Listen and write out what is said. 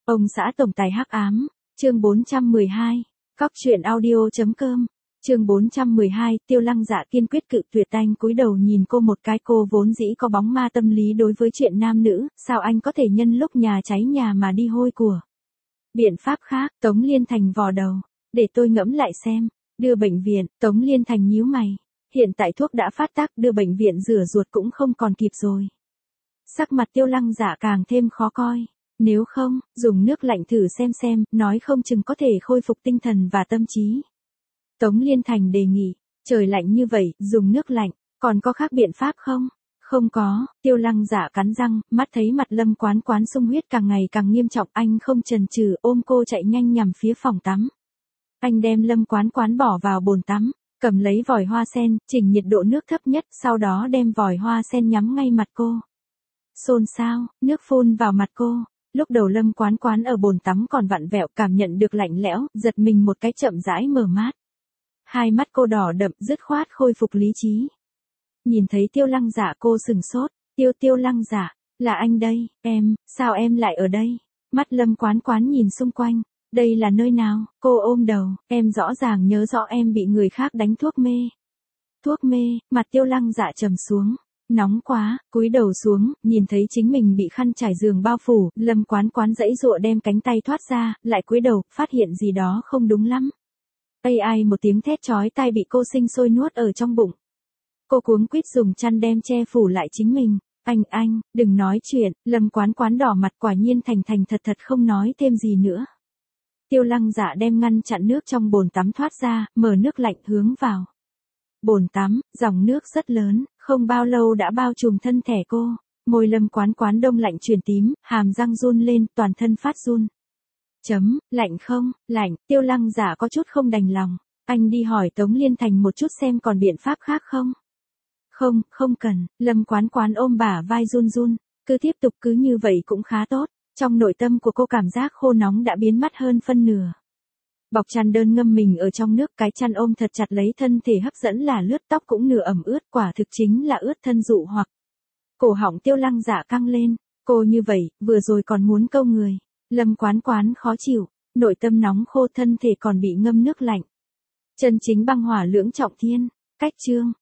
Ông xã tổng tài hắc ám, chương 412, cóc truyện audio.com, chương 412, Tiêu Lăng Dạ kiên quyết cự tuyệt. Anh cúi đầu nhìn cô một cái, cô vốn dĩ có bóng ma tâm lý đối với chuyện nam nữ, sao anh có thể nhân lúc nhà cháy nhà mà đi hôi của. Biện pháp khác, Tống Liên Thành vò đầu, để tôi ngẫm lại xem, đưa bệnh viện. Tống Liên Thành nhíu mày, hiện tại thuốc đã phát tác, đưa bệnh viện rửa ruột cũng không còn kịp rồi. Sắc mặt Tiêu Lăng Dạ càng thêm khó coi. Nếu không, dùng nước lạnh thử xem, nói không chừng có thể khôi phục tinh thần và tâm trí. Tống Liên Thành đề nghị, trời lạnh như vậy, dùng nước lạnh, còn có khác biện pháp không? Không có. Tiêu Lăng Dạ cắn răng, mắt thấy mặt Lâm Quán Quán sung huyết càng ngày càng nghiêm trọng, anh không chần chừ ôm cô chạy nhanh nhằm phía phòng tắm. Anh đem Lâm Quán Quán bỏ vào bồn tắm, cầm lấy vòi hoa sen, chỉnh nhiệt độ nước thấp nhất, sau đó đem vòi hoa sen nhắm ngay mặt cô. Xôn xao, nước phun vào mặt cô. Lúc đầu Lâm Quán Quán ở bồn tắm còn vặn vẹo, cảm nhận được lạnh lẽo, giật mình một cái, chậm rãi mở mắt. Hai mắt cô đỏ đậm, dứt khoát khôi phục lý trí. Nhìn thấy Tiêu Lăng Dạ cô sừng sốt, Tiêu Lăng Dạ, là anh đây, sao em lại ở đây? Mắt Lâm Quán Quán nhìn xung quanh, đây là nơi nào? Cô ôm đầu, em rõ ràng nhớ rõ em bị người khác đánh thuốc mê. Thuốc mê, mặt Tiêu Lăng Dạ trầm xuống. Nóng quá, cúi đầu xuống, nhìn thấy chính mình bị khăn trải giường bao phủ, Lâm Quán Quán giãy giụa đem cánh tay thoát ra, lại cúi đầu, phát hiện gì đó không đúng lắm. Ai một tiếng thét chói tai bị cô sinh sôi nuốt ở trong bụng. Cô cuống quýt dùng chăn đem che phủ lại chính mình. Anh, đừng nói chuyện. Lâm Quán Quán đỏ mặt, quả nhiên thành thật không nói thêm gì nữa. Tiêu Lăng Dạ đem ngăn chặn nước trong bồn tắm thoát ra, mở nước lạnh hướng vào. Bồn tắm, dòng nước rất lớn, không bao lâu đã bao trùm thân thể cô. Môi Lâm Quán Quán đông lạnh chuyển tím, hàm răng run lên, toàn thân phát run. Lạnh không? Lạnh. Tiêu Lăng Dạ có chút không đành lòng. Anh đi hỏi Tống Liên Thành một chút xem còn biện pháp khác không? Không cần. Lâm Quán Quán ôm bả vai run. Cứ tiếp tục cứ như vậy cũng khá tốt. Trong nội tâm của cô cảm giác khô nóng đã biến mất hơn phân nửa. Bọc chăn đơn ngâm mình ở trong nước, cái chăn ôm thật chặt lấy thân thể, hấp dẫn là lướt, tóc cũng nửa ẩm ướt, quả thực chính là ướt thân dụ hoặc. Cổ họng Tiêu Lăng Dạ căng lên, cô như vậy, vừa rồi còn muốn câu người. Lâm Quán Quán khó chịu, nội tâm nóng khô, thân thể còn bị ngâm nước lạnh. Chân chính băng hỏa lưỡng trọng thiên, cách chương.